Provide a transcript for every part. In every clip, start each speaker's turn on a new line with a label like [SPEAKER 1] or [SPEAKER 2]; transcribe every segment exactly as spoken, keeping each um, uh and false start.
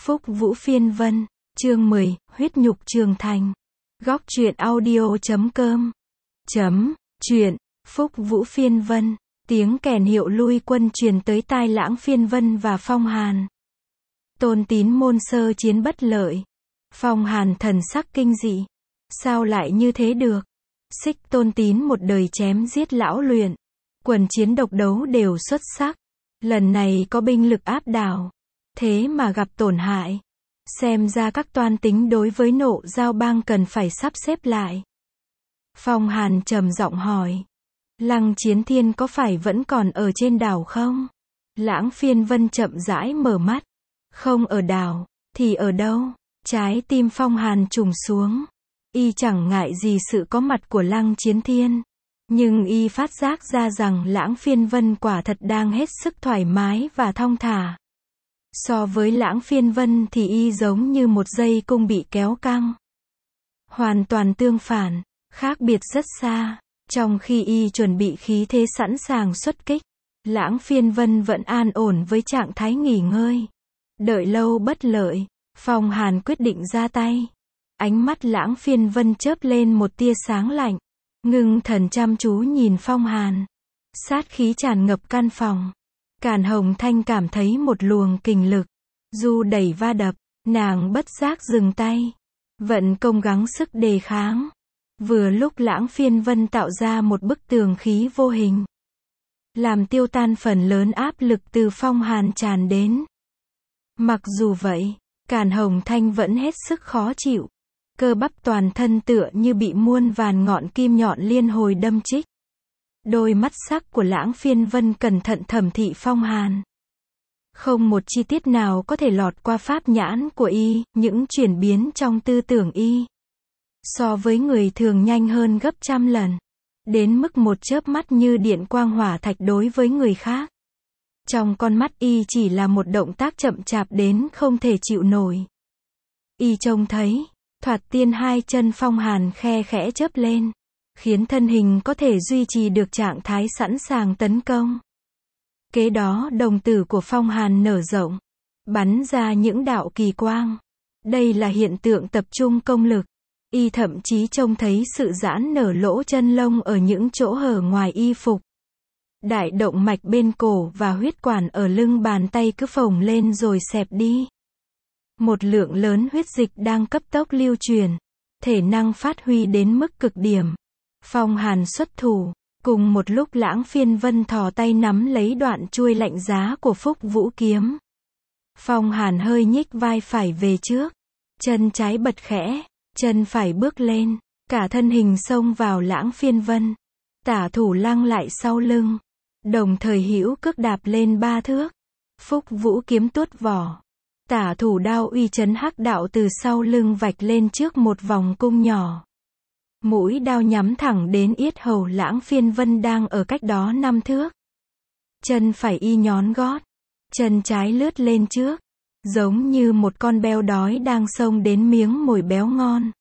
[SPEAKER 1] Phúc Vũ Phiên Vân, chương mười, huyết nhục trường thành. Góc truyện audio chấm com. Chấm, truyện, Phúc Vũ Phiên Vân, tiếng kèn hiệu lui quân truyền tới tai Lãng Phiên Vân và Phong Hàn. Tôn Tín môn sơ chiến bất lợi. Phong Hàn thần sắc kinh dị. Sao lại như thế được? Xích Tôn Tín một đời chém giết lão luyện. Quần chiến độc đấu đều xuất sắc. Lần này có binh lực áp đảo. Thế mà gặp tổn hại. Xem ra các toan tính đối với Nộ Giao Bang cần phải sắp xếp lại. Phong Hàn trầm giọng hỏi. Lăng Chiến Thiên có phải vẫn còn ở trên đảo không? Lãng Phiên Vân chậm rãi mở mắt. Không ở đảo, thì ở đâu? Trái tim Phong Hàn trùng xuống. Y chẳng ngại gì sự có mặt của Lăng Chiến Thiên. Nhưng y phát giác ra rằng Lãng Phiên Vân quả thật đang hết sức thoải mái và thong thả. So với Lãng Phiên Vân thì y giống như một dây cung bị kéo căng. Hoàn toàn tương phản, khác biệt rất xa. Trong khi y chuẩn bị khí thế sẵn sàng xuất kích, Lãng Phiên Vân vẫn an ổn với trạng thái nghỉ ngơi. Đợi lâu bất lợi, Phong Hàn quyết định ra tay. Ánh mắt Lãng Phiên Vân chớp lên một tia sáng lạnh. Ngưng thần chăm chú nhìn Phong Hàn. Sát khí tràn ngập căn phòng. Càn Hồng Thanh cảm thấy một luồng kình lực. Du đẩy va đập, nàng bất giác dừng tay. Vận công gắng sức đề kháng. Vừa lúc Lãng Phiên Vân tạo ra một bức tường khí vô hình. Làm tiêu tan phần lớn áp lực từ Phong Hàn tràn đến. Mặc dù vậy, Càn Hồng Thanh vẫn hết sức khó chịu. Cơ bắp toàn thân tựa như bị muôn vàn ngọn kim nhọn liên hồi đâm chích. Đôi mắt sắc của Lãng Phiên Vân cẩn thận thẩm thị Phong Hàn. Không một chi tiết nào có thể lọt qua pháp nhãn của y, những chuyển biến trong tư tưởng y. So với người thường nhanh hơn gấp trăm lần. Đến mức một chớp mắt như điện quang hỏa thạch đối với người khác. Trong con mắt y chỉ là một động tác chậm chạp đến không thể chịu nổi. Y trông thấy, thoạt tiên hai chân Phong Hàn khe khẽ chớp lên. Khiến thân hình có thể duy trì được trạng thái sẵn sàng tấn công. Kế đó đồng tử của Phong Hàn nở rộng. Bắn ra những đạo kỳ quang. Đây là hiện tượng tập trung công lực. Y thậm chí trông thấy sự giãn nở lỗ chân lông ở những chỗ hở ngoài y phục. Đại động mạch bên cổ và huyết quản ở lưng bàn tay cứ phồng lên rồi xẹp đi. Một lượng lớn huyết dịch đang cấp tốc lưu truyền. Thể năng phát huy đến mức cực điểm. Phong Hàn xuất thủ. Cùng một lúc Lãng Phiên Vân thò tay nắm lấy đoạn chuôi lạnh giá của Phúc Vũ kiếm. Phong Hàn hơi nhích vai phải về trước. Chân trái bật khẽ. Chân phải bước lên. Cả thân hình xông vào Lãng Phiên Vân. Tả thủ lăng lại sau lưng. Đồng thời hữu cước đạp lên ba thước. Phúc Vũ kiếm tuốt vỏ. Tả thủ đao uy chấn hắc đạo từ sau lưng vạch lên trước một vòng cung nhỏ. Mũi đao nhắm thẳng đến yết hầu Lãng Phiên Vân đang ở cách đó năm thước. Chân phải y nhón gót. Chân trái lướt lên trước. Giống như một con beo đói đang xông đến miếng mồi béo ngon.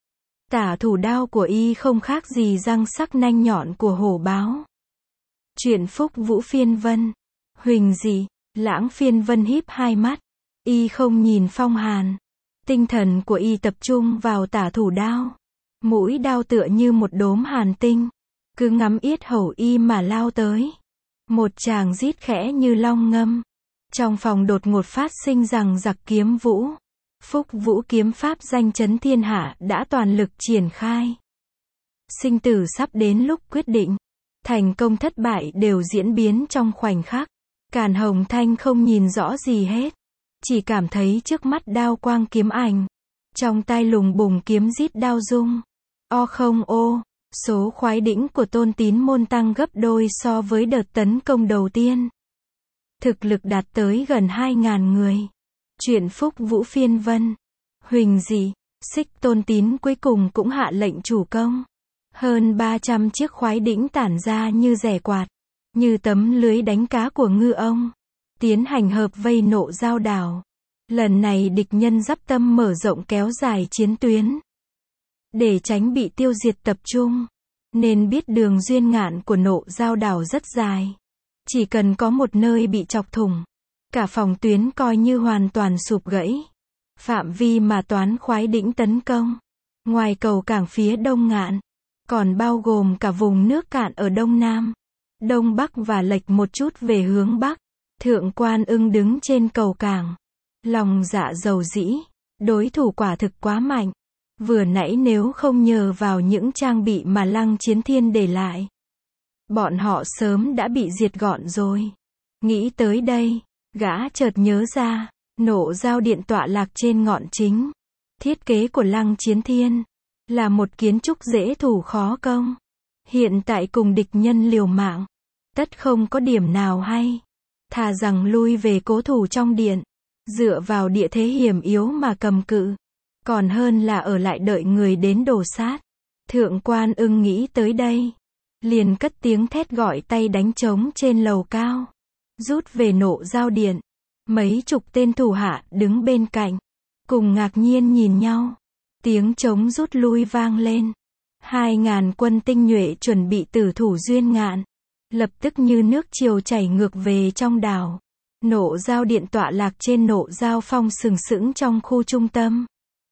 [SPEAKER 1] Tả thủ đao của y không khác gì răng sắc nanh nhọn của hổ báo. Chuyện Phúc Vũ Phiên Vân. Huỳnh dị. Lãng Phiên Vân híp hai mắt. Y không nhìn Phong Hàn. Tinh thần của y tập trung vào tả thủ đao. Mũi đao tựa như một đốm hàn tinh. Cứ ngắm yết hầu y mà lao tới. Một tràng rít khẽ như long ngâm. Trong phòng đột ngột phát sinh rằng giặc kiếm vũ. Phúc Vũ kiếm pháp danh chấn thiên hạ đã toàn lực triển khai. Sinh tử sắp đến lúc quyết định. Thành công thất bại đều diễn biến trong khoảnh khắc. Càn Hồng Thanh không nhìn rõ gì hết. Chỉ cảm thấy trước mắt đao quang kiếm ảnh. Trong tai lùng bùng kiếm rít đao rung. O không ô, số khoái đỉnh của Tôn Tín môn tăng gấp đôi so với đợt tấn công đầu tiên. Thực lực đạt tới gần hai ngàn người. Chuyện Phúc Vũ Phiên Vân. Huỳnh dị, Xích Tôn Tín cuối cùng cũng hạ lệnh chủ công. Hơn ba trăm chiếc khoái đỉnh tản ra như rẻ quạt. Như tấm lưới đánh cá của ngư ông. Tiến hành hợp vây Nộ Giao đảo. Lần này địch nhân dắp tâm mở rộng kéo dài chiến tuyến. Để tránh bị tiêu diệt tập trung. Nên biết đường duyên ngạn của Nộ Giao đảo rất dài. Chỉ cần có một nơi bị chọc thủng. Cả phòng tuyến coi như hoàn toàn sụp gãy. Phạm vi mà Toán khoái đĩnh tấn công, ngoài cầu cảng phía đông ngạn, còn bao gồm cả vùng nước cạn ở đông nam, đông bắc và lệch một chút về hướng bắc. Thượng Quan Ưng đứng trên cầu cảng, lòng dạ dầu dĩ, đối thủ quả thực quá mạnh. Vừa nãy nếu không nhờ vào những trang bị mà Lăng Chiến Thiên để lại, bọn họ sớm đã bị diệt gọn rồi. Nghĩ tới đây, gã chợt nhớ ra, nộ giao điện tọa lạc trên ngọn chính. Thiết kế của Lăng Chiến Thiên là một kiến trúc dễ thủ khó công. Hiện tại cùng địch nhân liều mạng, tất không có điểm nào hay. Thà rằng lui về cố thủ trong điện, dựa vào địa thế hiểm yếu mà cầm cự, còn hơn là ở lại đợi người đến đổ sát. Thượng Quan Ưng nghĩ tới đây, liền cất tiếng thét gọi tay đánh trống trên lầu cao, rút về nộ giao điện. Mấy chục tên thủ hạ đứng bên cạnh, cùng ngạc nhiên nhìn nhau. Tiếng trống rút lui vang lên. Hai ngàn quân tinh nhuệ chuẩn bị tử thủ Duyên Ngạn, lập tức như nước triều chảy ngược về trong đảo. Nộ giao điện tọa lạc trên nộ giao phong sừng sững trong khu trung tâm.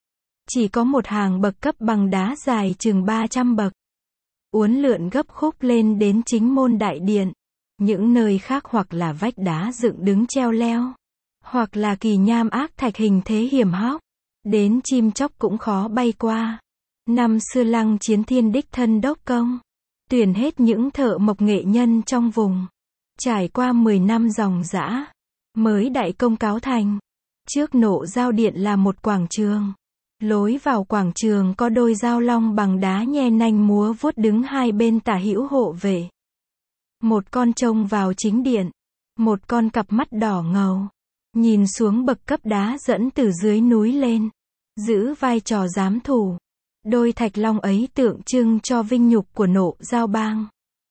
[SPEAKER 1] Chỉ có một hàng bậc cấp bằng đá dài chừng ba trăm bậc, uốn lượn gấp khúc lên đến chính môn đại điện. Những nơi khác hoặc là vách đá dựng đứng treo leo, hoặc là kỳ nham ác thạch hình thế hiểm hóc, đến chim chóc cũng khó bay qua. Năm xưa Lăng Chiến Thiên đích thân đốc công, tuyển hết những thợ mộc nghệ nhân trong vùng, trải qua mười năm dòng dã, mới đại công cáo thành. Trước nộ giao điện là một quảng trường. Lối vào quảng trường có đôi giao long bằng đá nhe nanh múa vuốt đứng hai bên tả hữu hộ vệ. Một con trông vào chính điện, một con cặp mắt đỏ ngầu, nhìn xuống bậc cấp đá dẫn từ dưới núi lên, giữ vai trò giám thủ. Đôi thạch long ấy tượng trưng cho vinh nhục của nộ giao bang.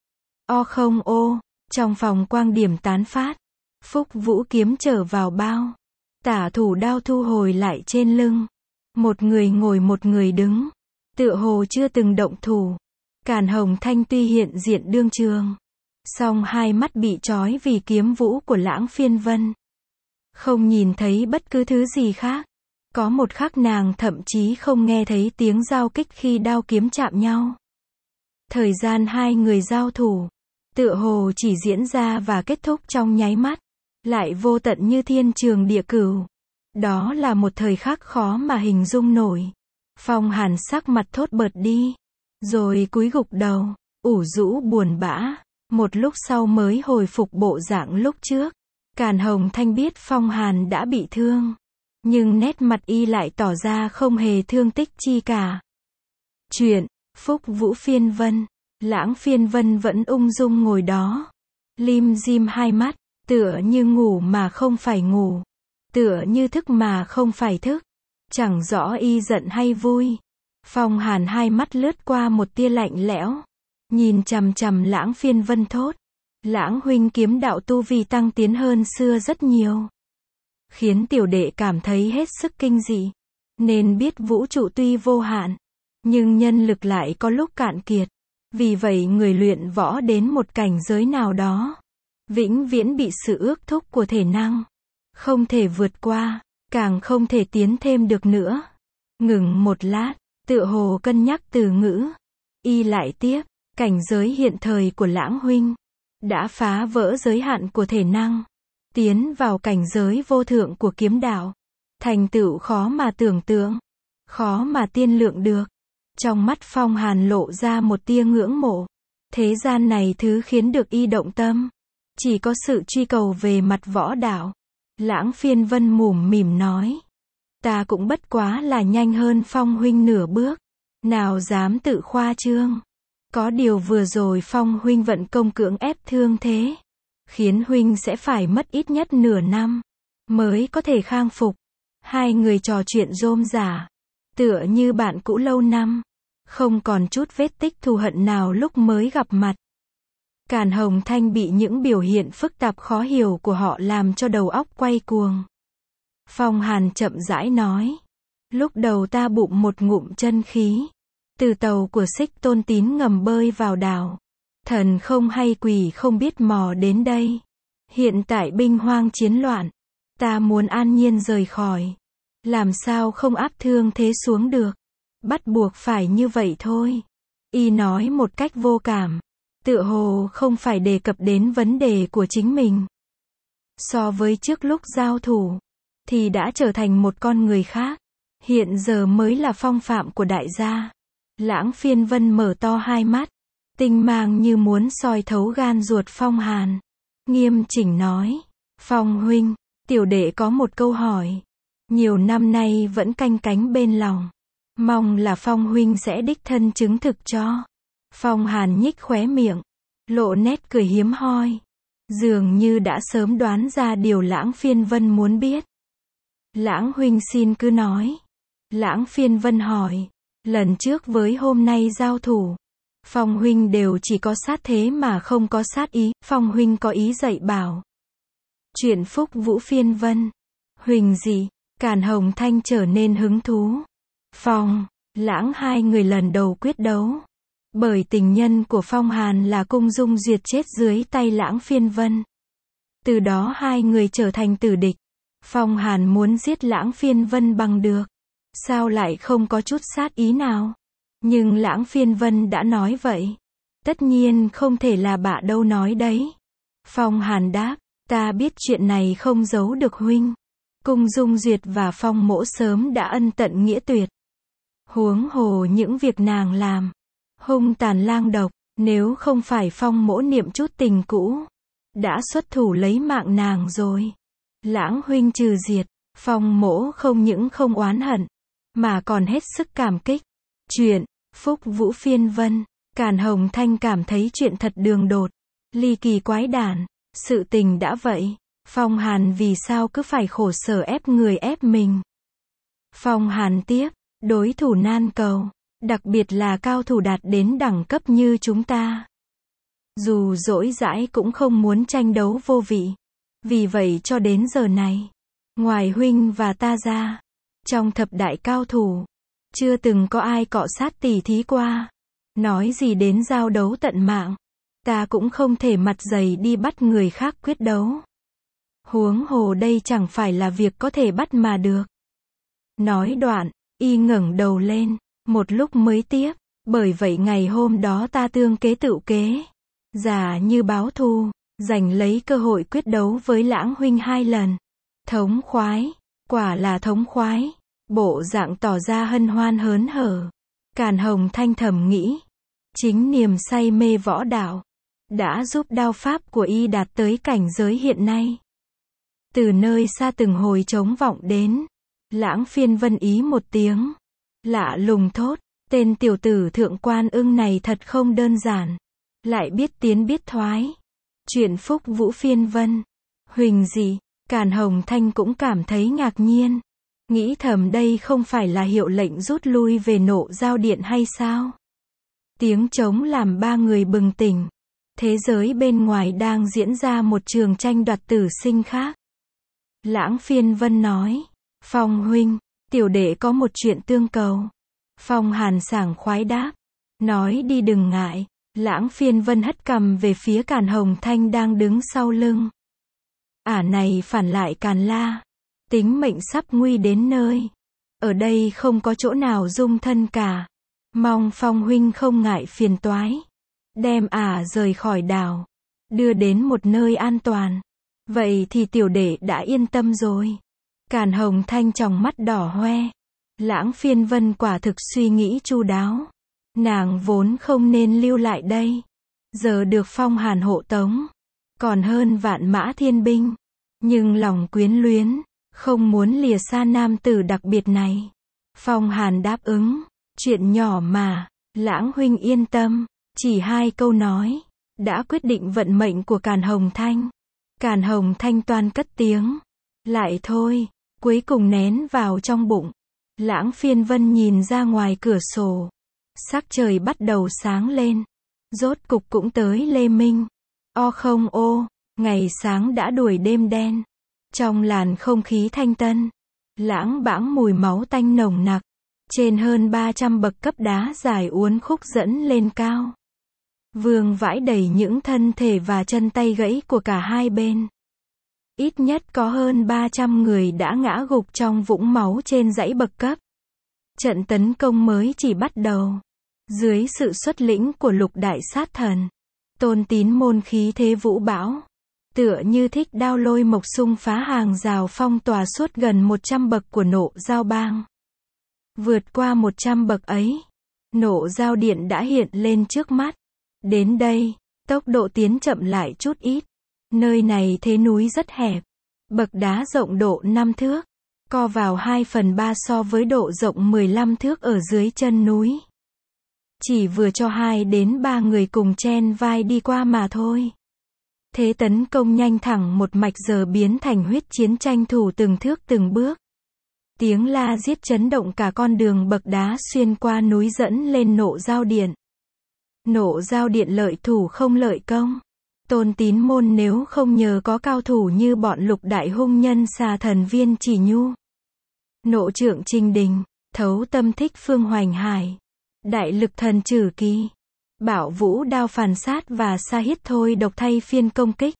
[SPEAKER 1] O không ô, trong phòng quang điểm tán phát, Phúc Vũ kiếm trở vào bao, tả thủ đao thu hồi lại trên lưng. Một người ngồi một người đứng, tựa hồ chưa từng động thủ. Càn Hồng Thanh tuy hiện diện đương trường, song hai mắt bị trói vì kiếm vũ của Lãng Phiên Vân, không nhìn thấy bất cứ thứ gì khác. Có một khắc nàng thậm chí không nghe thấy tiếng giao kích khi đao kiếm chạm nhau. Thời gian hai người giao thủ, tựa hồ chỉ diễn ra và kết thúc trong nháy mắt, lại vô tận như thiên trường địa cửu. Đó là một thời khắc khó mà hình dung nổi. Phong Hàn sắc mặt thốt bật đi, rồi cúi gục đầu, ủ rũ buồn bã. Một lúc sau mới hồi phục bộ dạng lúc trước. Càn Hồng Thanh biết Phong Hàn đã bị thương, nhưng nét mặt y lại tỏ ra không hề thương tích chi cả. Chuyện, Phúc Vũ Phiên Vân, Lãng Phiên Vân vẫn ung dung ngồi đó, lim dim hai mắt, tựa như ngủ mà không phải ngủ, tựa như thức mà không phải thức, chẳng rõ y giận hay vui. Phong Hàn hai mắt lướt qua một tia lạnh lẽo, nhìn chằm chằm Lãng Phiên Vân thốt: Lãng huynh kiếm đạo tu vi tăng tiến hơn xưa rất nhiều, khiến tiểu đệ cảm thấy hết sức kinh dị. Nên biết vũ trụ tuy vô hạn, nhưng nhân lực lại có lúc cạn kiệt. Vì vậy người luyện võ đến một cảnh giới nào đó, vĩnh viễn bị sự ước thúc của thể năng, không thể vượt qua, càng không thể tiến thêm được nữa. Ngừng một lát, tựa hồ cân nhắc từ ngữ, y lại tiếp: cảnh giới hiện thời của Lãng huynh đã phá vỡ giới hạn của thể năng, tiến vào cảnh giới vô thượng của kiếm đạo, thành tựu khó mà tưởng tượng, khó mà tiên lượng được. Trong mắt Phong Hàn lộ ra một tia ngưỡng mộ. Thế gian này thứ khiến được y động tâm, chỉ có sự truy cầu về mặt võ đạo. Lãng Phiên Vân mủm mỉm nói: ta cũng bất quá là nhanh hơn Phong huynh nửa bước, nào dám tự khoa trương. Có điều vừa rồi Phong huynh vận công cưỡng ép thương thế, khiến huynh sẽ phải mất ít nhất nửa năm mới có thể khang phục. Hai người trò chuyện rôm rả, tựa như bạn cũ lâu năm, không còn chút vết tích thù hận nào lúc mới gặp mặt. Càn Hồng Thanh bị những biểu hiện phức tạp khó hiểu của họ làm cho đầu óc quay cuồng. Phong Hàn chậm rãi nói: lúc đầu ta bụng một ngụm chân khí, từ tàu của Xích Tôn Tín ngầm bơi vào đảo, thần không hay quỷ không biết mò đến đây. Hiện tại binh hoang chiến loạn, ta muốn an nhiên rời khỏi, Làm sao không áp thương thế xuống được. Bắt buộc phải như vậy thôi. Y nói một cách vô cảm. Tựa hồ không phải đề cập đến vấn đề của chính mình. So với trước lúc giao thủ, thì đã trở thành một con người khác. Hiện giờ mới là phong phạm của đại gia. Lãng Phiên Vân mở to hai mắt. Tinh mang như muốn soi thấu gan ruột Phong Hàn. Nghiêm chỉnh nói. Phong huynh, tiểu đệ có một câu hỏi. Nhiều năm nay vẫn canh cánh bên lòng. Mong là Phong huynh sẽ đích thân chứng thực cho. Phong Hàn nhích khóe miệng. Lộ nét cười hiếm hoi. Dường như đã sớm đoán ra điều Lãng Phiên Vân muốn biết. Lãng huynh xin cứ nói. Lãng Phiên Vân hỏi. Lần trước với hôm nay giao thủ, Phong huynh đều chỉ có sát thế mà không có sát ý. Phong huynh có ý dạy bảo. Chuyện Phúc Vũ Phiên Vân. Huỳnh gì? Càn Hồng Thanh trở nên hứng thú. Phong, Lãng hai người lần đầu quyết đấu. Bởi tình nhân của Phong Hàn là Cung Dung Duyệt chết dưới tay Lãng Phiên Vân. Từ đó hai người trở thành tử địch. Phong Hàn muốn giết Lãng Phiên Vân bằng được. Sao lại không có chút sát ý nào? Nhưng Lãng Phiên Vân đã nói vậy. Tất nhiên không thể là bạ đâu nói đấy. Phong Hàn đáp, ta biết chuyện này không giấu được huynh. Cung Dung Duyệt và Phong Mỗ sớm đã ân tận nghĩa tuyệt. Huống hồ những việc nàng làm. Hung tàn lang độc, nếu không phải Phong Mỗ niệm chút tình cũ. Đã xuất thủ lấy mạng nàng rồi. Lãng huynh trừ diệt, Phong Mỗ không những không oán hận, mà còn hết sức cảm kích. Chuyện, Phúc Vũ Phiên Vân. Càn Hồng Thanh cảm thấy chuyện thật đường đột. Ly kỳ quái đản. Sự tình đã vậy. Phong Hàn vì sao cứ phải khổ sở ép người ép mình. Phong Hàn tiếp. Đối thủ nan cầu. Đặc biệt là cao thủ đạt đến đẳng cấp như chúng ta. Dù dỗi dãi cũng không muốn tranh đấu vô vị. Vì vậy cho đến giờ này, ngoài huynh và ta ra, trong thập đại cao thủ, chưa từng có ai cọ sát tỉ thí qua. Nói gì đến giao đấu tận mạng, ta cũng không thể mặt dày đi bắt người khác quyết đấu. Huống hồ đây chẳng phải là việc có thể bắt mà được. Nói đoạn, y ngẩng đầu lên, một lúc mới tiếp, bởi vậy ngày hôm đó ta tương kế tựu kế, giả như báo thù, giành lấy cơ hội quyết đấu với Lãng huynh hai lần. Thống khoái, quả là thống khoái. Bộ dạng tỏ ra hân hoan hớn hở. Càn Hồng Thanh thầm nghĩ, chính niềm say mê võ đạo đã giúp đao pháp của y đạt tới cảnh giới hiện nay. Từ nơi xa từng hồi trống vọng đến, Lãng Phiên Vân ý một tiếng, lạ lùng thốt, tên tiểu tử Thượng Quan Ưng này thật không đơn giản, lại biết tiến biết thoái. Chuyện Phúc Vũ Phiên Vân. Huỳnh gì? Càn Hồng Thanh cũng cảm thấy ngạc nhiên. Nghĩ thầm đây không phải là hiệu lệnh rút lui về Nộ Giao Điện hay sao? Tiếng trống làm ba người bừng tỉnh. Thế giới bên ngoài đang diễn ra một trường tranh đoạt tử sinh khác. Lãng Phiên Vân nói, Phong huynh, tiểu đệ có một chuyện tương cầu. Phong Hàn sảng khoái đáp, nói đi đừng ngại. Lãng Phiên Vân hất cằm về phía Càn Hồng Thanh đang đứng sau lưng. Ả này phản lại Càn La. Tính mệnh sắp nguy đến nơi. Ở đây không có chỗ nào dung thân cả. Mong Phong huynh không ngại phiền toái. Đem Ả rời khỏi đảo. Đưa đến một nơi an toàn. Vậy thì tiểu đệ đã yên tâm rồi. Càn Hồng Thanh tròng mắt đỏ hoe. Lãng Phiên Vân quả thực suy nghĩ chu đáo. Nàng vốn không nên lưu lại đây. Giờ được Phong Hàn hộ tống. Còn hơn vạn mã thiên binh. Nhưng lòng quyến luyến. Không muốn lìa xa nam tử đặc biệt này. Phong Hàn đáp ứng. Chuyện nhỏ mà. Lãng huynh yên tâm. Chỉ hai câu nói. Đã quyết định vận mệnh của Càn Hồng Thanh. Càn Hồng Thanh toan cất tiếng. Lại thôi. Cuối cùng nén vào trong bụng. Lãng Phiên Vân nhìn ra ngoài cửa sổ. Sắc trời bắt đầu sáng lên. Rốt cục cũng tới lê minh. O không ô, ngày sáng đã đuổi đêm đen. Trong làn không khí thanh tân, lãng bãng mùi máu tanh nồng nặc. Trên hơn ba trăm bậc cấp đá dài uốn khúc dẫn lên cao. Vương vãi đầy những thân thể và chân tay gãy của cả hai bên. Ít nhất có hơn ba trăm người đã ngã gục trong vũng máu trên dãy bậc cấp. Trận tấn công mới chỉ bắt đầu. Dưới sự xuất lĩnh của lục đại sát thần, Tôn Tín Môn khí thế vũ bão, tựa như thích đao lôi mộc xung phá hàng rào phong tỏa suốt gần một trăm bậc của Nộ Giao Bang. Vượt qua một trăm bậc ấy, Nộ Giao Điện đã hiện lên trước mắt. Đến đây, tốc độ tiến chậm lại chút ít. Nơi này thế núi rất hẹp, bậc đá rộng độ năm thước, co vào hai phần ba so với độ rộng mười lăm thước ở dưới chân núi. Chỉ vừa cho hai đến ba người cùng chen vai đi qua mà thôi. Thế tấn công nhanh thẳng một mạch giờ biến thành huyết chiến tranh thủ từng thước từng bước. Tiếng la giết chấn động cả con đường bậc đá xuyên qua núi dẫn lên Nộ Giao Điện. Nộ Giao Điện lợi thủ không lợi công. Tôn Tín Môn nếu không nhờ có cao thủ như bọn lục đại hung nhân xà thần Viên Chỉ Nhu, Nộ Trượng Trình Đình, Thấu Tâm Thích Phương Hoành Hải, Đại Lực Thần Trử Kỳ, Bảo Vũ Đao Phàn Sát và Sa Hiết Thôi Độc thay phiên công kích,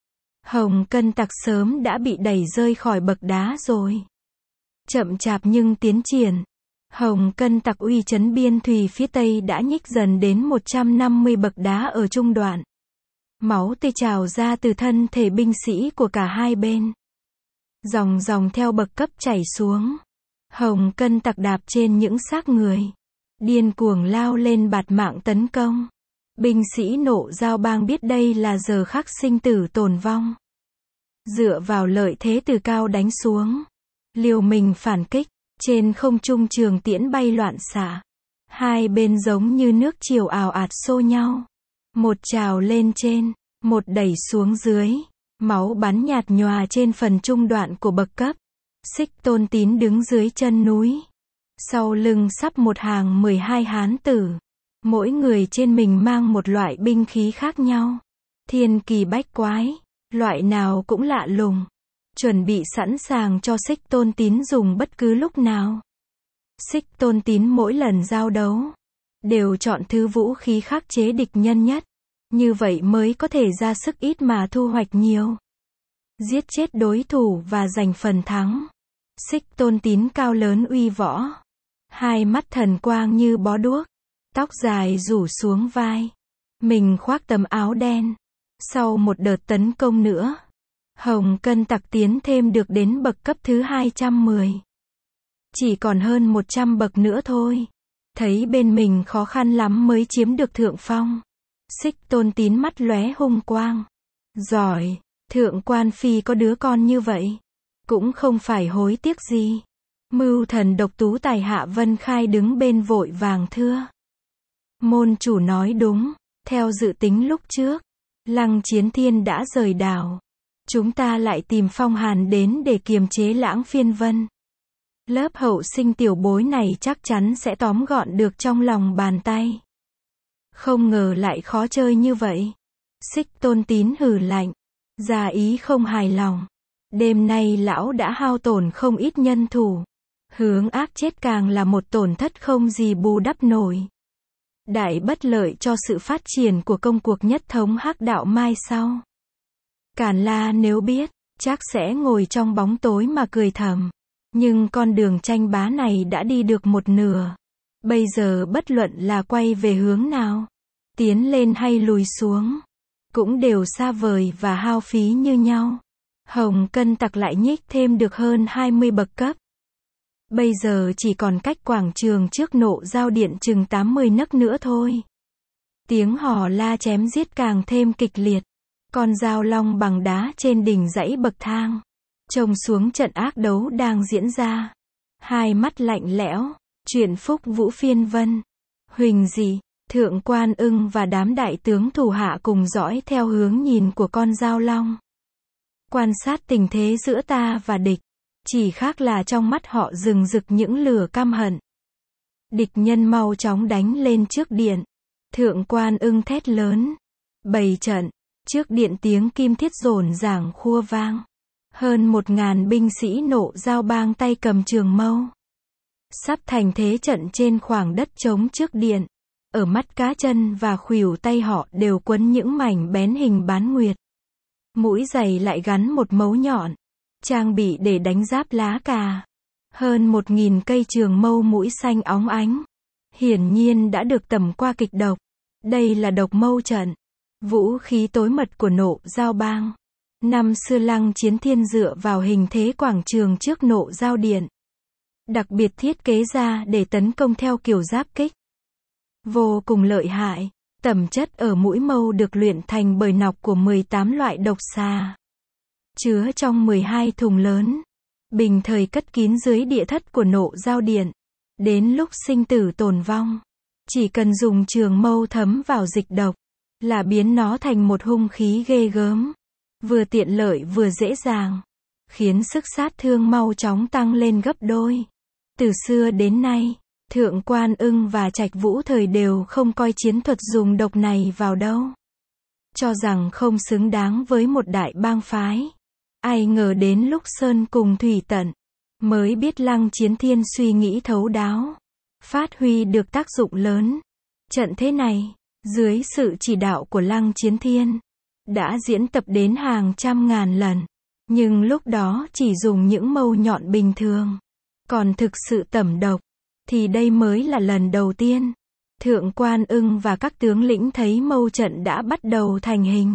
[SPEAKER 1] Hồng Cân Tặc sớm đã bị đẩy rơi khỏi bậc đá rồi. Chậm chạp nhưng tiến triển, Hồng Cân Tặc uy chấn biên thùy phía tây đã nhích dần đến một trăm năm mươi bậc đá ở trung đoạn. Máu tươi trào ra từ thân thể binh sĩ của cả hai bên. Dòng dòng theo bậc cấp chảy xuống. Hồng Cân Tặc đạp trên những xác người, điên cuồng lao lên bạt mạng tấn công. Binh sĩ Nộ Giao Bang biết đây là giờ khắc sinh tử tồn vong. Dựa vào lợi thế từ cao đánh xuống, liều mình phản kích, trên không trung trường tiễn bay loạn xạ. Hai bên giống như nước triều ào ạt xô nhau. Một trào lên trên, một đẩy xuống dưới. Máu bắn nhạt nhòa trên phần trung đoạn của bậc cấp. Xích Tôn Tín đứng dưới chân núi. Sau lưng sắp một hàng mười hai hán tử. Mỗi người trên mình mang một loại binh khí khác nhau. Thiên kỳ bách quái, loại nào cũng lạ lùng. Chuẩn bị sẵn sàng cho Xích Tôn Tín dùng bất cứ lúc nào. Xích Tôn Tín mỗi lần giao đấu, đều chọn thứ vũ khí khắc chế địch nhân nhất. Như vậy mới có thể ra sức ít mà thu hoạch nhiều. Giết chết đối thủ và giành phần thắng. Xích Tôn Tín cao lớn uy võ. Hai mắt thần quang như bó đuốc. Tóc dài rủ xuống vai. Mình khoác tấm áo đen. Sau một đợt tấn công nữa, Hồng Cân Tặc tiến thêm được đến bậc cấp thứ hai trăm mười. Chỉ còn hơn một trăm bậc nữa thôi. Thấy bên mình khó khăn lắm mới chiếm được thượng phong. Xích Tôn Tín mắt lóe hung quang. Giỏi, thượng quan phi có đứa con như vậy. Cũng không phải hối tiếc gì. Mưu thần độc tú tài Hạ Vân Khai đứng bên vội vàng thưa. Môn chủ nói đúng, theo dự tính lúc trước, Lăng Chiến Thiên đã rời đảo. Chúng ta lại tìm Phong Hàn đến để kiềm chế Lãng Phiên Vân. Lớp hậu sinh tiểu bối này chắc chắn sẽ tóm gọn được trong lòng bàn tay. Không ngờ lại khó chơi như vậy. Xích Tôn Tín hừ lạnh, ra ý không hài lòng. Đêm nay lão đã hao tổn không ít nhân thủ. Hướng ác chết càng là một tổn thất không gì bù đắp nổi. Đại bất lợi cho sự phát triển của công cuộc nhất thống hắc đạo mai sau. Càn La nếu biết, chắc sẽ ngồi trong bóng tối mà cười thầm. Nhưng con đường tranh bá này đã đi được một nửa. Bây giờ bất luận là quay về hướng nào, tiến lên hay lùi xuống, cũng đều xa vời và hao phí như nhau. Hồng Cân Tặc lại nhích thêm được hơn hai mươi bậc cấp. Bây giờ chỉ còn cách quảng trường trước Nộ Giao Điện chừng tám mươi nấc nữa thôi. Tiếng hò la chém giết càng thêm kịch liệt. Con dao long bằng đá trên đỉnh dãy bậc thang, trông xuống trận ác đấu đang diễn ra. Hai mắt lạnh lẽo, chuyện Phúc Vũ Phiên Vân, Huỳnh Dị, Thượng Quan Ưng và đám đại tướng thủ hạ cùng dõi theo hướng nhìn của con dao long. Quan sát tình thế giữa ta và địch, chỉ khác là trong mắt họ rừng rực những lửa căm hận. Địch nhân mau chóng đánh lên trước điện. Thượng Quan Ưng thét lớn. Bày trận, trước điện tiếng kim thiết rồn ràng khua vang. Hơn một ngàn binh sĩ Nộ Giao Bang tay cầm trường mâu. Sắp thành thế trận trên khoảng đất trống trước điện. Ở mắt cá chân và khuỷu tay họ đều quấn những mảnh bén hình bán nguyệt. Mũi giày lại gắn một mấu nhọn, trang bị để đánh giáp lá cà. Hơn một nghìn cây trường mâu mũi xanh óng ánh. Hiển nhiên đã được tẩm qua kịch độc. Đây là độc mâu trận. Vũ khí tối mật của Nộ Giao Bang. Năm xưa Lăng Chiến Thiên dựa vào hình thế quảng trường trước Nộ Giao Điện. Đặc biệt thiết kế ra để tấn công theo kiểu giáp kích. Vô cùng lợi hại. Tẩm chất ở mũi mâu được luyện thành bởi nọc của mười tám loại độc xà. Chứa trong mười hai thùng lớn. Bình thời cất kín dưới địa thất của Nộ Giao Điện. Đến lúc sinh tử tồn vong, chỉ cần dùng trường mâu thấm vào dịch độc, là biến nó thành một hung khí ghê gớm. Vừa tiện lợi vừa dễ dàng, khiến sức sát thương mau chóng tăng lên gấp đôi. Từ xưa đến nay, Thượng Quan Ưng và Trạch Vũ Thời đều không coi chiến thuật dùng độc này vào đâu. Cho rằng không xứng đáng với một đại bang phái. Ai ngờ đến lúc sơn cùng thủy tận, mới biết Lăng Chiến Thiên suy nghĩ thấu đáo, phát huy được tác dụng lớn. Trận thế này, dưới sự chỉ đạo của Lăng Chiến Thiên, đã diễn tập đến hàng trăm ngàn lần. Nhưng lúc đó chỉ dùng những mâu nhọn bình thường. Còn thực sự tẩm độc, thì đây mới là lần đầu tiên. Thượng Quan Ưng và các tướng lĩnh thấy mâu trận đã bắt đầu thành hình.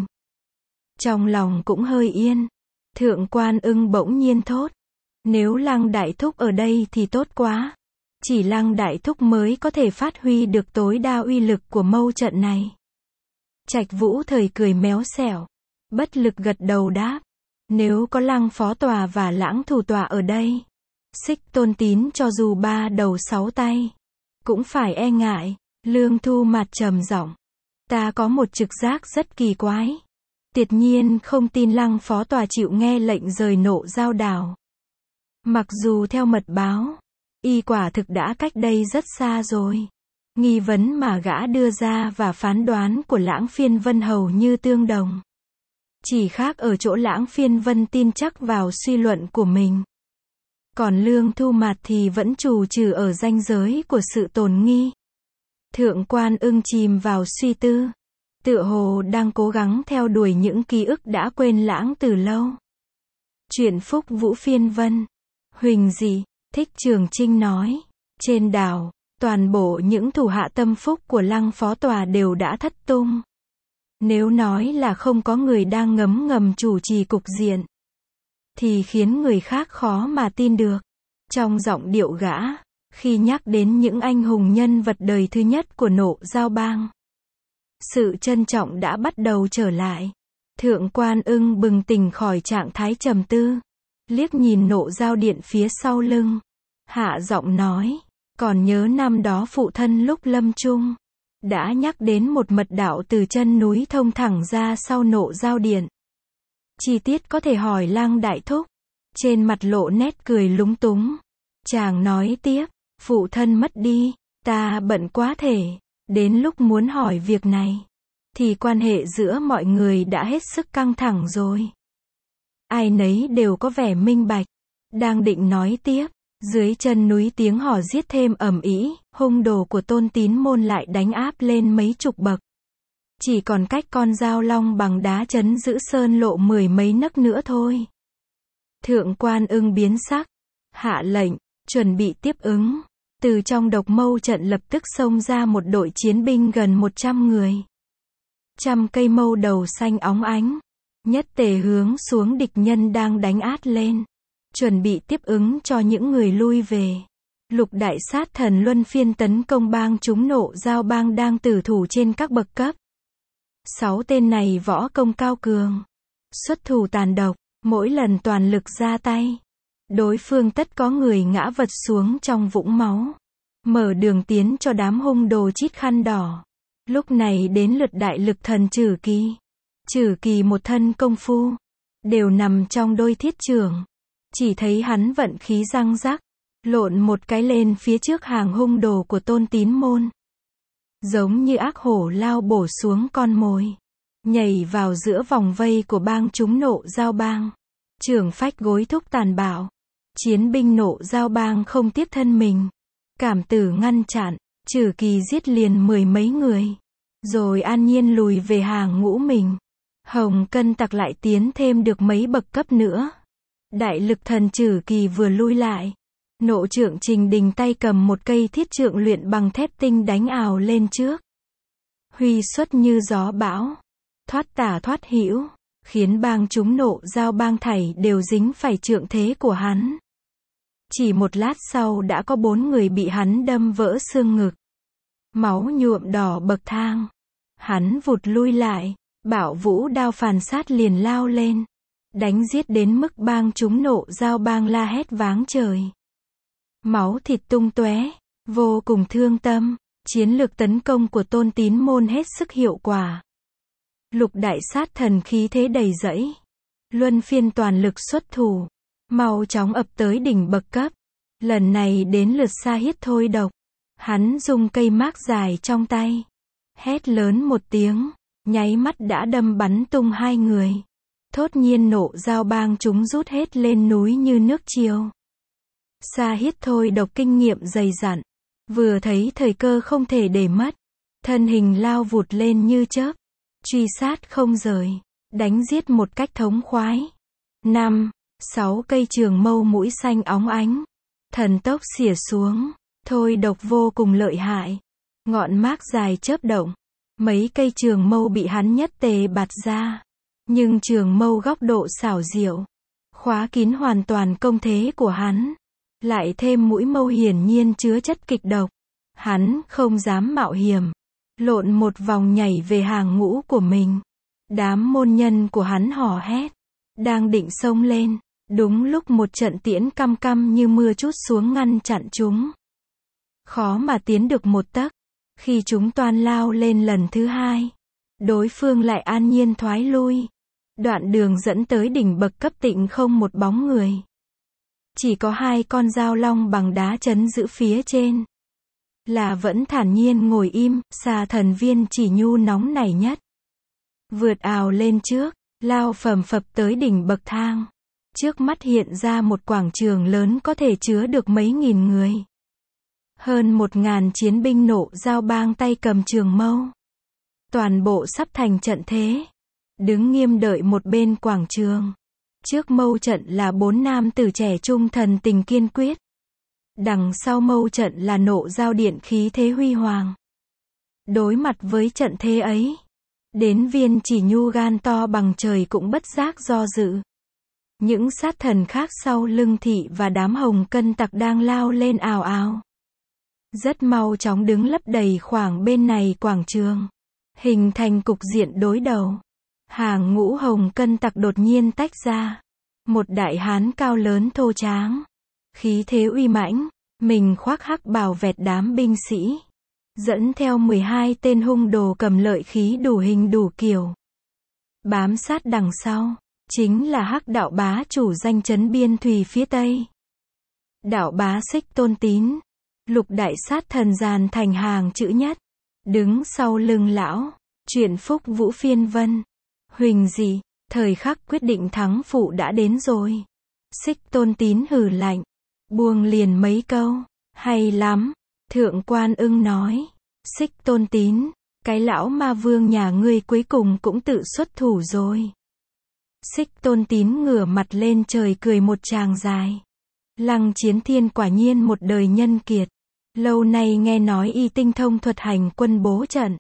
[SPEAKER 1] Trong lòng cũng hơi yên. Thượng Quan Ưng bỗng nhiên thốt. Nếu Lăng Đại Thúc ở đây thì tốt quá. Chỉ Lăng Đại Thúc mới có thể phát huy được tối đa uy lực của mâu trận này. Trạch Vũ Thời cười méo xẻo, bất lực gật đầu đáp. Nếu có Lăng Phó Tòa và Lãng Thủ Tòa ở đây, Xích Tôn Tín cho dù ba đầu sáu tay, cũng phải e ngại. Lương Thu Mạt trầm giọng. Ta có một trực giác rất kỳ quái. Tuyệt nhiên không tin Lăng Phó Tòa chịu nghe lệnh rời Nộ Giao đảo. Mặc dù theo mật báo, y quả thực đã cách đây rất xa rồi. Nghi vấn mà gã đưa ra và phán đoán của Lãng Phiên Vân hầu như tương đồng. Chỉ khác ở chỗ Lãng Phiên Vân tin chắc vào suy luận của mình. Còn Lương Thu Mạt thì vẫn trù trừ ở ranh giới của sự tồn nghi. Thượng Quan Ưng chìm vào suy tư. Tựa hồ đang cố gắng theo đuổi những ký ức đã quên lãng từ lâu. Chuyện Phúc Vũ Phiên Vân. Huỳnh Dị, Thích Trường Trinh nói. Trên đảo, toàn bộ những thủ hạ tâm phúc của Lăng Phó Tòa đều đã thất tung. Nếu nói là không có người đang ngấm ngầm chủ trì cục diện, thì khiến người khác khó mà tin được. Trong giọng điệu gã, khi nhắc đến những anh hùng nhân vật đời thứ nhất của Nộ Giao Bang, sự trân trọng đã bắt đầu trở lại. Thượng Quan Ưng bừng tỉnh khỏi trạng thái trầm tư, liếc nhìn Nộ Giao Điện phía sau lưng, hạ giọng nói, còn nhớ năm đó phụ thân lúc lâm chung, đã nhắc đến một mật đạo từ chân núi thông thẳng ra sau Nộ Giao Điện. Chi tiết có thể hỏi Lăng Đại Thúc. Trên mặt lộ nét cười lúng túng. Chàng nói tiếp, phụ thân mất đi, ta bận quá thể, đến lúc muốn hỏi việc này, thì quan hệ giữa mọi người đã hết sức căng thẳng rồi. Ai nấy đều có vẻ minh bạch. Đang định nói tiếp, dưới chân núi tiếng hò giết thêm ầm ĩ, hung đồ của Tôn Tín môn lại đánh áp lên mấy chục bậc. Chỉ còn cách con dao long bằng đá trấn giữ sơn lộ mười mấy nấc nữa thôi. Thượng Quan Ưng biến sắc, hạ lệnh, chuẩn bị tiếp ứng. Từ trong độc mâu trận lập tức xông ra một đội chiến binh gần một trăm người. Trăm cây mâu đầu xanh óng ánh, nhất tề hướng xuống địch nhân đang đánh át lên. Chuẩn bị tiếp ứng cho những người lui về. Lục đại sát thần luân phiên tấn công bang chúng Nộ Giao Bang đang tử thủ trên các bậc cấp. Sáu tên này võ công cao cường, xuất thủ tàn độc, mỗi lần toàn lực ra tay, đối phương tất có người ngã vật xuống trong vũng máu, mở đường tiến cho đám hung đồ chít khăn đỏ. Lúc này đến lượt đại lực thần Trử Kỳ. Trử Kỳ một thân công phu, đều nằm trong đôi thiết chưởng. Chỉ thấy hắn vận khí răng rắc, lộn một cái lên phía trước hàng hung đồ của Tôn Tín môn. Giống như ác hổ lao bổ xuống con mồi, nhảy vào giữa vòng vây của bang chúng Nộ Giao Bang. Chưởng phách gối thúc tàn bạo. Chiến binh Nộ Giao Bang không tiếp thân mình, cảm tử ngăn chặn, Trử Kỳ giết liền mười mấy người, rồi an nhiên lùi về hàng ngũ mình. Hồng Cân Tặc lại tiến thêm được mấy bậc cấp nữa. Đại lực thần Trử Kỳ vừa lui lại, nộ trượng Trình Đình tay cầm một cây thiết trượng luyện bằng thép tinh đánh ào lên trước. Huy xuất như gió bão, thoát tả thoát hữu, khiến bang chúng nộ giao bang thảy đều dính phải trượng thế của hắn. Chỉ một lát sau đã có bốn người bị hắn đâm vỡ xương ngực. Máu nhuộm đỏ bậc thang. Hắn vụt lui lại, Bảo Vũ đao phàn sát liền lao lên. Đánh giết đến mức bang chúng nộ giao bang la hét váng trời. Máu thịt tung tóe, vô cùng thương tâm. Chiến lược tấn công của Tôn Tín Môn hết sức hiệu quả. Lục đại sát thần khí thế đầy dẫy. Luân phiên toàn lực xuất thủ. Mau chóng ập tới đỉnh bậc cấp. Lần này đến lượt Sa Hiết thôi độc. Hắn dùng cây mác dài trong tay. Hét lớn một tiếng. Nháy mắt đã đâm bắn tung hai người. Thốt nhiên nộ giao bang chúng rút hết lên núi như nước triều. Sa Hiết thôi độc kinh nghiệm dày dặn. Vừa thấy thời cơ không thể để mất. Thân hình lao vụt lên như chớp. Truy sát không rời. Đánh giết một cách thống khoái. Năm, sáu cây trường mâu mũi xanh óng ánh. Thần tốc xỉa xuống. Thôi độc vô cùng lợi hại. Ngọn mác dài chớp động. Mấy cây trường mâu bị hắn nhất tề bạt ra. Nhưng trường mâu góc độ xảo diệu. Khóa kín hoàn toàn công thế của hắn. Lại thêm mũi mâu hiển nhiên chứa chất kịch độc. Hắn không dám mạo hiểm. Lộn một vòng nhảy về hàng ngũ của mình. Đám môn nhân của hắn hò hét. Đang định xông lên. Đúng lúc một trận tiễn căm căm như mưa trút xuống ngăn chặn chúng. Khó mà tiến được một tấc. Khi chúng toan lao lên lần thứ hai. Đối phương lại an nhiên thoái lui. Đoạn đường dẫn tới đỉnh bậc cấp tịnh không một bóng người. Chỉ có hai con dao long bằng đá chấn giữ phía trên. Là vẫn thản nhiên ngồi im, Xà Thần Viên Chỉ Nhu nóng nảy nhất. Vượt ào lên trước, lao phầm phập tới đỉnh bậc thang. Trước mắt hiện ra một quảng trường lớn có thể chứa được mấy nghìn người. Hơn một ngàn chiến binh nộ giao bang tay cầm trường mâu. Toàn bộ sắp thành trận thế. Đứng nghiêm đợi một bên quảng trường. Trước mâu trận là bốn nam tử trẻ trung thần tình kiên quyết. Đằng sau mâu trận là nộ giao điện khí thế huy hoàng. Đối mặt với trận thế ấy. Đến Viên Chỉ Nhu gan to bằng trời cũng bất giác do dự. Những sát thần khác sau lưng thị và đám Hồng Cân Tặc đang lao lên ào ào. Rất mau chóng đứng lấp đầy khoảng bên này quảng trường. Hình thành cục diện đối đầu. Hàng ngũ Hồng Cân Tặc đột nhiên tách ra. Một đại hán cao lớn thô tráng. Khí thế uy mãnh. Mình khoác hắc bào vẹt đám binh sĩ. Dẫn theo mười hai tên hung đồ cầm lợi khí đủ hình đủ kiểu. Bám sát đằng sau. Chính là hắc đạo bá chủ danh chấn biên thùy phía tây. Đạo bá Xích Tôn Tín. Lục đại sát thần dàn thành hàng chữ nhất. Đứng sau lưng lão. Chuyện Phúc Vũ Phiên Vân. Huỳnh Dị. Thời khắc quyết định thắng phụ đã đến rồi. Xích Tôn Tín hừ lạnh. Buông liền mấy câu. Hay lắm. Thượng Quan Ưng nói. Xích Tôn Tín. Cái lão ma vương nhà ngươi cuối cùng cũng tự xuất thủ rồi. Xích Tôn Tín ngửa mặt lên trời cười một tràng dài. Lăng Chiến Thiên quả nhiên một đời nhân kiệt. Lâu nay nghe nói y tinh thông thuật hành quân bố trận.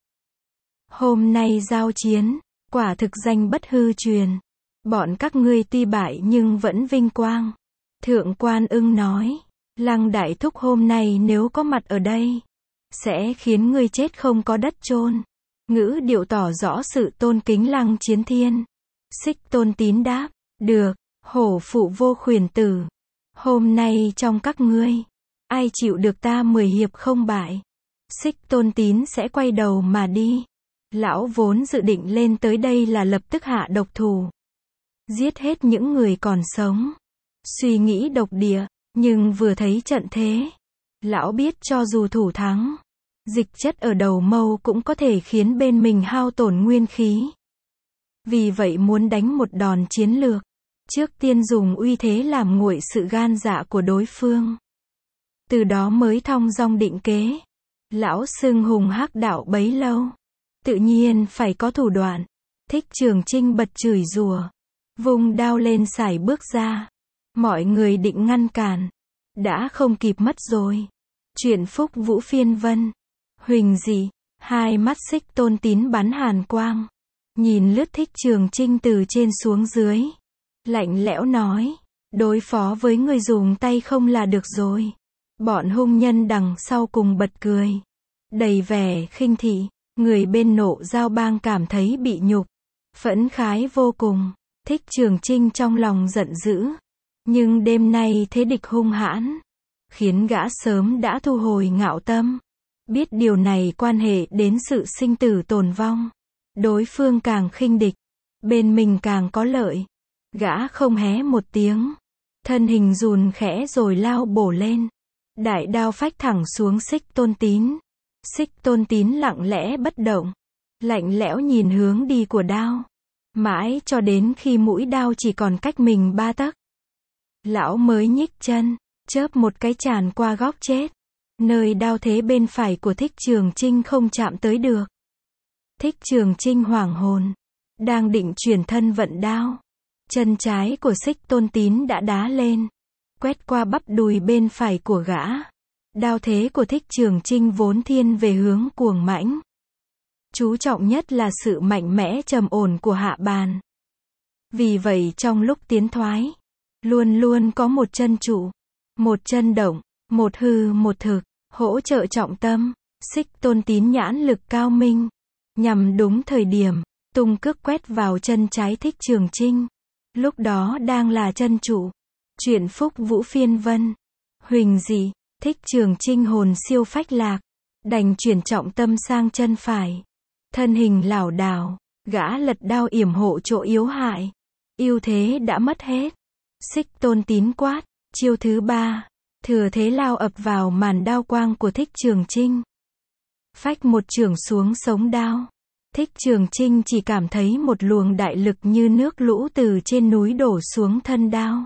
[SPEAKER 1] Hôm nay giao chiến, quả thực danh bất hư truyền. Bọn các ngươi tuy bại nhưng vẫn vinh quang. Thượng Quan Ưng nói, Lăng đại thúc hôm nay nếu có mặt ở đây, sẽ khiến ngươi chết không có đất chôn. Ngữ điệu tỏ rõ sự tôn kính Lăng Chiến Thiên. Xích Tôn Tín đáp, được, hổ phụ vô khuyển tử. Hôm nay trong các ngươi, ai chịu được ta mười hiệp không bại. Xích Tôn Tín sẽ quay đầu mà đi. Lão vốn dự định lên tới đây là lập tức hạ độc thủ. Giết hết những người còn sống. Suy nghĩ độc địa, nhưng vừa thấy trận thế. Lão biết cho dù thủ thắng, dịch chất ở đầu mâu cũng có thể khiến bên mình hao tổn nguyên khí. Vì vậy muốn đánh một đòn chiến lược. Trước tiên dùng uy thế làm nguội sự gan dạ của đối phương. Từ đó mới thong dong định kế. Lão xưng hùng hắc đạo bấy lâu. Tự nhiên phải có thủ đoạn. Thích Trường Chinh bật chửi rủa, vung đao lên sải bước ra. Mọi người định ngăn cản, đã không kịp mất rồi. Chuyện Phúc Vũ Phiên Vân. Huỳnh Dị, hai mắt Xích Tôn Tín bắn hàn quang, nhìn lướt Thích Trường Chinh từ trên xuống dưới, lạnh lẽo nói, đối phó với người dùng tay không là được rồi. Bọn hung nhân đằng sau cùng bật cười, đầy vẻ khinh thị. Người bên Nộ Giao Bang cảm thấy bị nhục, phẫn khái vô cùng. Thích Trường Chinh trong lòng giận dữ, nhưng đêm nay thế địch hung hãn, khiến gã sớm đã thu hồi ngạo tâm. Biết điều này quan hệ đến sự sinh tử tồn vong, đối phương càng khinh địch, bên mình càng có lợi. Gã không hé một tiếng, thân hình run khẽ rồi lao bổ lên, đại đao phách thẳng xuống Xích Tôn Tín. Xích Tôn Tín lặng lẽ bất động, lạnh lẽo nhìn hướng đi của đao, mãi cho đến khi mũi đao chỉ còn cách mình ba tấc, lão mới nhích chân, chớp một cái tràn qua góc chết, nơi đao thế bên phải của Thích Trường Chinh không chạm tới được. Thích Trường Chinh hoảng hồn, đang định chuyển thân vận đao, chân trái của Xích Tôn Tín đã đá lên, quét qua bắp đùi bên phải của gã. Đao thế của Thích Trường Chinh vốn thiên về hướng cuồng mãnh, chú trọng nhất là sự mạnh mẽ trầm ổn của hạ bàn. Vì vậy trong lúc tiến thoái, luôn luôn có một chân trụ, một chân động, một hư một thực, hỗ trợ trọng tâm. Xích Tôn Tín nhãn lực cao minh, nhằm đúng thời điểm, tung cước quét vào chân trái Thích Trường Chinh. Lúc đó đang là chân trụ. Chuyện Phúc Vũ Phiên Vân. Huỳnh Dị, Thích Trường Chinh hồn siêu phách lạc, đành chuyển trọng tâm sang chân phải. Thân hình lảo đảo, gã lật đao yểm hộ chỗ yếu hại. Ưu thế đã mất hết. Xích Tôn Tín quát, chiêu thứ ba, thừa thế lao ập vào màn đao quang của Thích Trường Chinh. Phách một chưởng xuống sống đao. Thích Trường Chinh chỉ cảm thấy một luồng đại lực như nước lũ từ trên núi đổ xuống thân đao.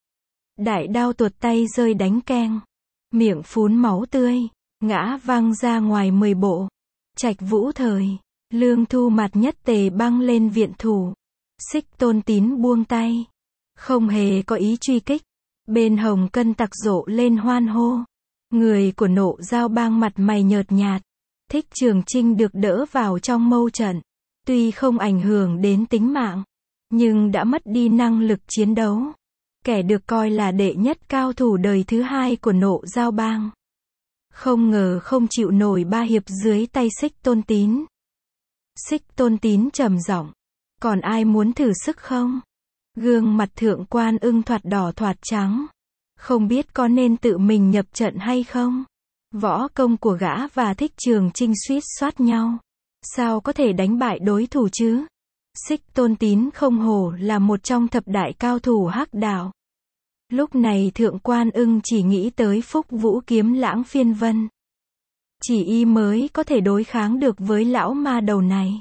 [SPEAKER 1] Đại đao tuột tay rơi đánh keng, miệng phún máu tươi, ngã văng ra ngoài mười bộ. Trạch Vũ Thời, Lương Thu mặt nhất tề băng lên viện thủ. Xích Tôn Tín buông tay, không hề có ý truy kích. Bên Hồng Cân tặc rộ lên hoan hô. Người của Nộ Giao Bang mặt mày nhợt nhạt. Thích Trường Chinh được đỡ vào trong mâu trận, tuy không ảnh hưởng đến tính mạng, nhưng đã mất đi năng lực chiến đấu. Kẻ được coi là đệ nhất cao thủ đời thứ hai của Nộ Giao Bang, không ngờ không chịu nổi ba hiệp dưới tay Xích Tôn Tín. Xích Tôn Tín trầm giọng, còn ai muốn thử sức không? Gương mặt Thượng Quan Ưng thoạt đỏ thoạt trắng, không biết có nên tự mình nhập trận hay không. Võ công của gã và Thích Trường Chinh suýt soát nhau, sao có thể đánh bại đối thủ chứ? Xích Tôn Tín không hổ là một trong thập đại cao thủ hắc đạo. Lúc này Thượng Quan Ưng chỉ nghĩ tới Phúc Vũ Kiếm Lãng Phiên Vân, chỉ y mới có thể đối kháng được với lão ma đầu này.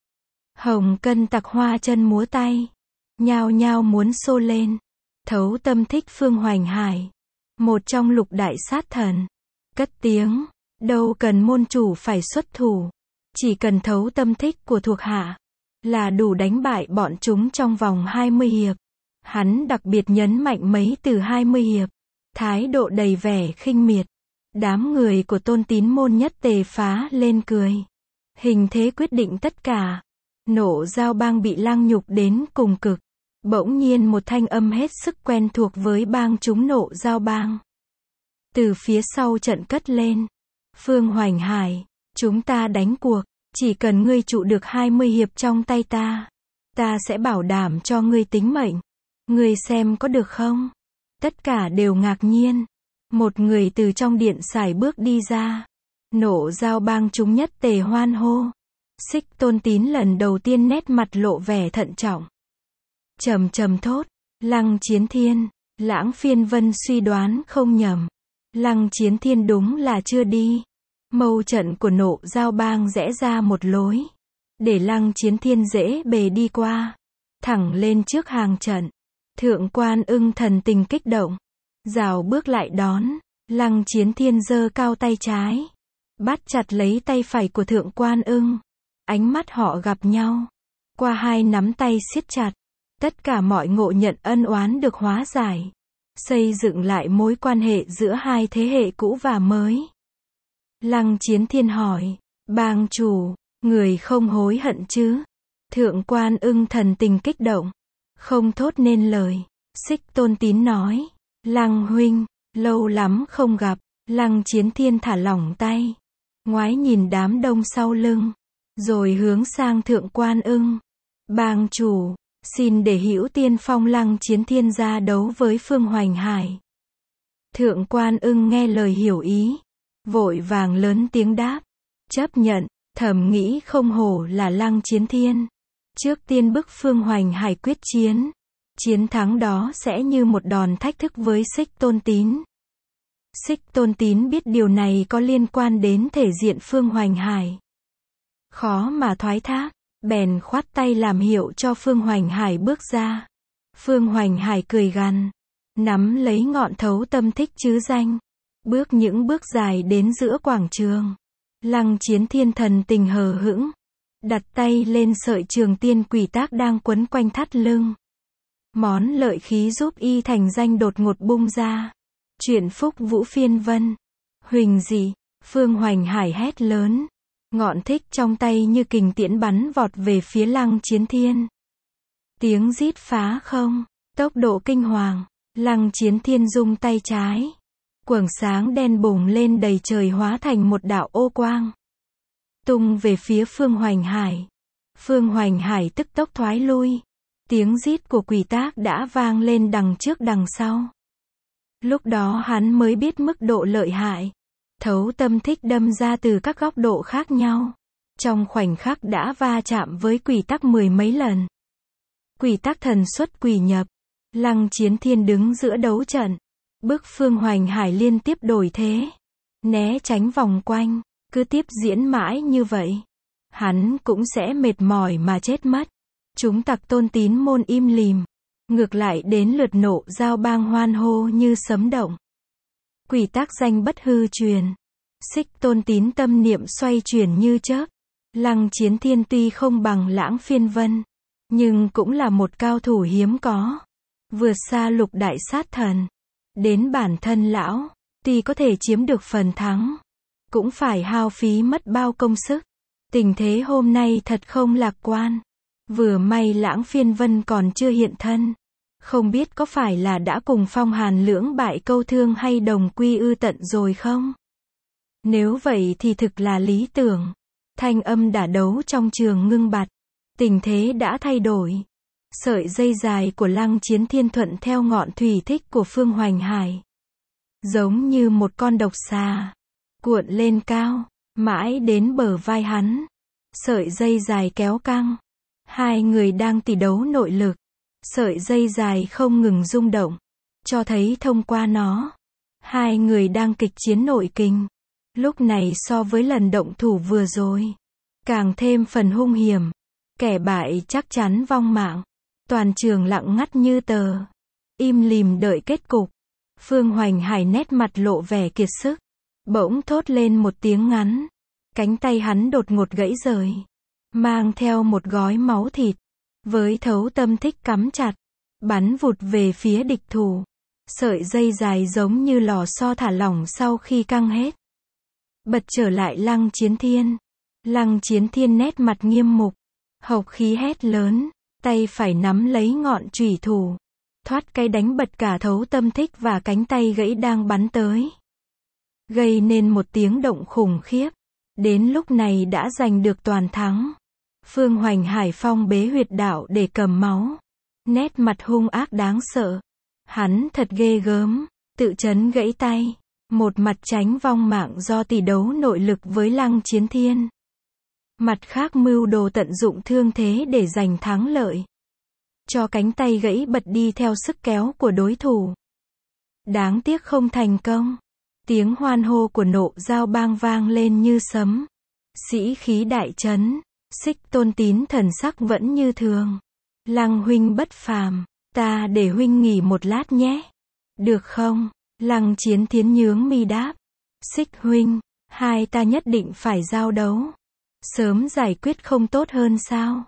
[SPEAKER 1] Hồng Cân tặc hoa chân múa tay, nhao nhao muốn xô lên, thấu tâm Thích Phương Hoành Hải, một trong lục đại sát thần, cất tiếng, đâu cần môn chủ phải xuất thủ, chỉ cần thấu tâm thích của thuộc hạ, là đủ đánh bại bọn chúng trong vòng hai mươi hiệp. Hắn đặc biệt nhấn mạnh mấy từ hai mươi hiệp, thái độ đầy vẻ khinh miệt. Đám người của Tôn Tín môn nhất tề phá lên cười. Hình thế quyết định tất cả. Nộ Giao Bang bị lăng nhục đến cùng cực. Bỗng nhiên một thanh âm hết sức quen thuộc với bang chúng Nộ Giao Bang từ phía sau trận cất lên. Phương Hoành Hải, chúng ta đánh cuộc, chỉ cần ngươi trụ được hai mươi hiệp trong tay ta, ta sẽ bảo đảm cho ngươi tính mệnh. Ngươi xem có được không? Tất cả đều ngạc nhiên. Một người từ trong điện sải bước đi ra. Nộ Giao Bang chúng nhất tề hoan hô. Xích Tôn Tín lần đầu tiên nét mặt lộ vẻ thận trọng, trầm trầm thốt, Lăng Chiến Thiên. Lãng Phiên Vân suy đoán không nhầm, Lăng Chiến Thiên đúng là chưa đi. Mâu trận của Nộ Giao Bang rẽ ra một lối, để Lăng Chiến Thiên dễ bề đi qua, thẳng lên trước hàng trận. Thượng Quan Ưng thần tình kích động, rào bước lại đón. Lăng Chiến Thiên giơ cao tay trái, bắt chặt lấy tay phải của Thượng Quan Ưng. Ánh mắt họ gặp nhau, Qua hai nắm tay siết chặt, tất cả mọi ngộ nhận ân oán được hóa giải. Xây dựng lại mối quan hệ giữa hai thế hệ cũ và mới. Lăng Chiến Thiên hỏi, bang chủ, người không hối hận chứ? Thượng Quan Ưng thần tình kích động, không thốt nên lời. Xích Tôn Tín nói, Lăng huynh, lâu lắm không gặp. Lăng Chiến Thiên thả lỏng tay, ngoái nhìn đám đông sau lưng, rồi hướng sang Thượng Quan Ưng. Bang chủ, xin để Hữu Tiên phong Lăng Chiến Thiên ra đấu với Phương Hoành Hải. Thượng Quan Ưng nghe lời hiểu ý, vội vàng lớn tiếng đáp, chấp nhận. Thầm nghĩ không hổ là Lăng Chiến Thiên, trước tiên bức Phương Hoành Hải quyết chiến. Chiến thắng đó sẽ như một đòn thách thức với Xích Tôn Tín. Xích Tôn Tín biết điều này có liên quan đến thể diện Phương Hoành Hải, khó mà thoái thác, bèn khoát tay làm hiệu cho Phương Hoành Hải bước ra. Phương Hoành Hải cười gằn, nắm lấy ngọn thấu tâm thích chứ danh, bước những bước dài đến giữa quảng trường. Lăng Chiến Thiên thần tình hờ hững, đặt tay lên sợi trường tiên quỷ tác đang quấn quanh thắt lưng. Món lợi khí giúp y thành danh đột ngột bung ra. Chuyện Phúc Vũ Phiên Vân. Huỳnh dị, Phương Hoành Hải hét lớn. Ngọn thích trong tay như kình tiễn bắn vọt về phía Lăng Chiến Thiên. Tiếng rít phá không, tốc độ kinh hoàng. Lăng Chiến Thiên rung tay trái. Quầng sáng đen bùng lên đầy trời hóa thành một đạo ô quang, tung về phía Phương Hoành Hải. Phương Hoành Hải tức tốc thoái lui. Tiếng rít của quỷ tác đã vang lên đằng trước đằng sau. Lúc đó hắn mới biết mức độ lợi hại. Thấu tâm thích đâm ra từ các góc độ khác nhau. Trong khoảnh khắc đã va chạm với quỷ tắc mười mấy lần. Quỷ tắc thần xuất quỷ nhập. Lăng Chiến Thiên đứng giữa đấu trận. Bức Phương Hoành Hải liên tiếp đổi thế, né tránh vòng quanh, cứ tiếp diễn mãi như vậy. Hắn cũng sẽ mệt mỏi mà chết mất. Chúng tặc Tôn Tín môn im lìm. Ngược lại đến lượt Nộ Giao bang hoan hô như sấm động. Quỷ tác danh bất hư truyền. Xích Tôn Tín tâm niệm xoay chuyển như chớp. Lăng Chiến Thiên tuy không bằng Lãng Phiên Vân, nhưng cũng là một cao thủ hiếm có. Vượt xa lục đại sát thần. Đến bản thân lão, tuy có thể chiếm được phần thắng, cũng phải hao phí mất bao công sức. Tình thế hôm nay thật không lạc quan. Vừa may Lãng Phiên Vân còn chưa hiện thân. Không biết có phải là đã cùng Phong Hàn lưỡng bại câu thương hay đồng quy ư tận rồi không? Nếu vậy thì thực là lý tưởng. Thanh âm đả đấu trong trường ngưng bặt. Tình thế đã thay đổi. Sợi dây dài của Lăng Chiến Thiên thuận theo ngọn thủy thích của Phương Hoành Hải. Giống như một con độc xà. Cuộn lên cao, mãi đến bờ vai hắn. Sợi dây dài kéo căng. Hai người đang tỷ đấu nội lực. Sợi dây dài không ngừng rung động. Cho thấy thông qua nó, hai người đang kịch chiến nội kình. Lúc này so với lần động thủ vừa rồi, càng thêm phần hung hiểm. Kẻ bại chắc chắn vong mạng. Toàn trường lặng ngắt như tờ. Im lìm đợi kết cục. Phương Hoành Hải nét mặt lộ vẻ kiệt sức. Bỗng thốt lên một tiếng ngắn. Cánh tay hắn đột ngột gãy rời. Mang theo một gói máu thịt. Với thấu tâm thích cắm chặt. Bắn vụt về phía địch thủ. Sợi dây dài giống như lò xo thả lỏng sau khi căng hết. Bật trở lại Lăng Chiến Thiên. Lăng Chiến Thiên nét mặt nghiêm mục. Hộc khí hét lớn. Tay phải nắm lấy ngọn chủy thủ. Thoát cái đánh bật cả thấu tâm thích và cánh tay gãy đang bắn tới. Gây nên một tiếng động khủng khiếp. Đến lúc này đã giành được toàn thắng. Phương Hoành Hải phong bế huyệt đạo để cầm máu. Nét mặt hung ác đáng sợ. Hắn thật ghê gớm. Tự chấn gãy tay. Một mặt tránh vong mạng do tỷ đấu nội lực với Lăng Chiến Thiên. Mặt khác mưu đồ tận dụng thương thế để giành thắng lợi. Cho cánh tay gãy bật đi theo sức kéo của đối thủ. Đáng tiếc không thành công. Tiếng hoan hô của Nộ Giao bang vang lên như sấm. Sĩ khí đại trấn. Xích Tôn Tín thần sắc vẫn như thường. Lăng huynh bất phàm. Ta để huynh nghỉ một lát nhé. Được không? Lăng Chiến Thiên nhướng mi đáp. Xích huynh, hai ta nhất định phải giao đấu. Sớm giải quyết không tốt hơn sao?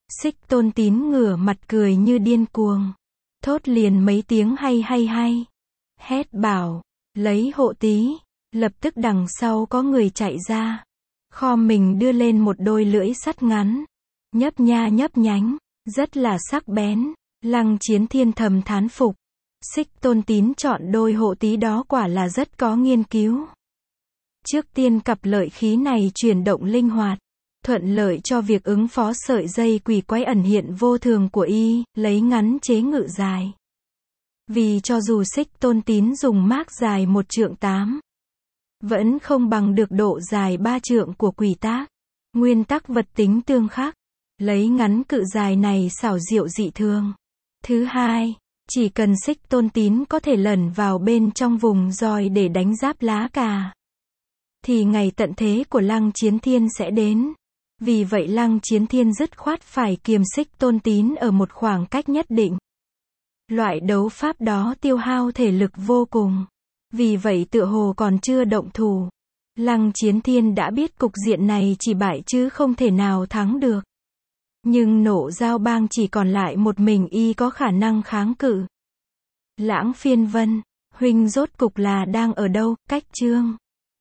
[SPEAKER 1] Xích Tôn Tín ngửa mặt cười như điên cuồng. Thốt liền mấy tiếng hay hay hay. Hét bảo, lấy hộ tí. Lập tức đằng sau có người chạy ra. Khom mình đưa lên một đôi lưỡi sắt ngắn. Nhấp nha nhấp nhánh. Rất là sắc bén. Lăng Chiến Thiên thầm thán phục. Xích Tôn Tín chọn đôi hộ tí đó quả là rất có nghiên cứu. Trước tiên cặp lợi khí này chuyển động linh hoạt, thuận lợi cho việc ứng phó sợi dây quỷ quái ẩn hiện vô thường của y, lấy ngắn chế ngự dài. Vì cho dù Xích Tôn Tín dùng mác dài một trượng tám, vẫn không bằng được độ dài ba trượng của quỷ tác. Nguyên tắc vật tính tương khắc, lấy ngắn cự dài này xảo diệu dị thường. Thứ hai, chỉ cần Xích Tôn Tín có thể lẩn vào bên trong vùng roi để đánh giáp lá cà, thì ngày tận thế của Lăng Chiến Thiên sẽ đến. Vì vậy Lăng Chiến Thiên dứt khoát phải kiềm Xích Tôn Tín ở một khoảng cách nhất định. Loại đấu pháp đó tiêu hao thể lực vô cùng. Vì vậy tựa hồ còn chưa động thủ, Lăng Chiến Thiên đã biết cục diện này chỉ bại chứ không thể nào thắng được. Nhưng Nộ Giao Bang chỉ còn lại một mình y có khả năng kháng cự. Lãng Phiên Vân, huynh rốt cục là đang ở đâu? Cách chương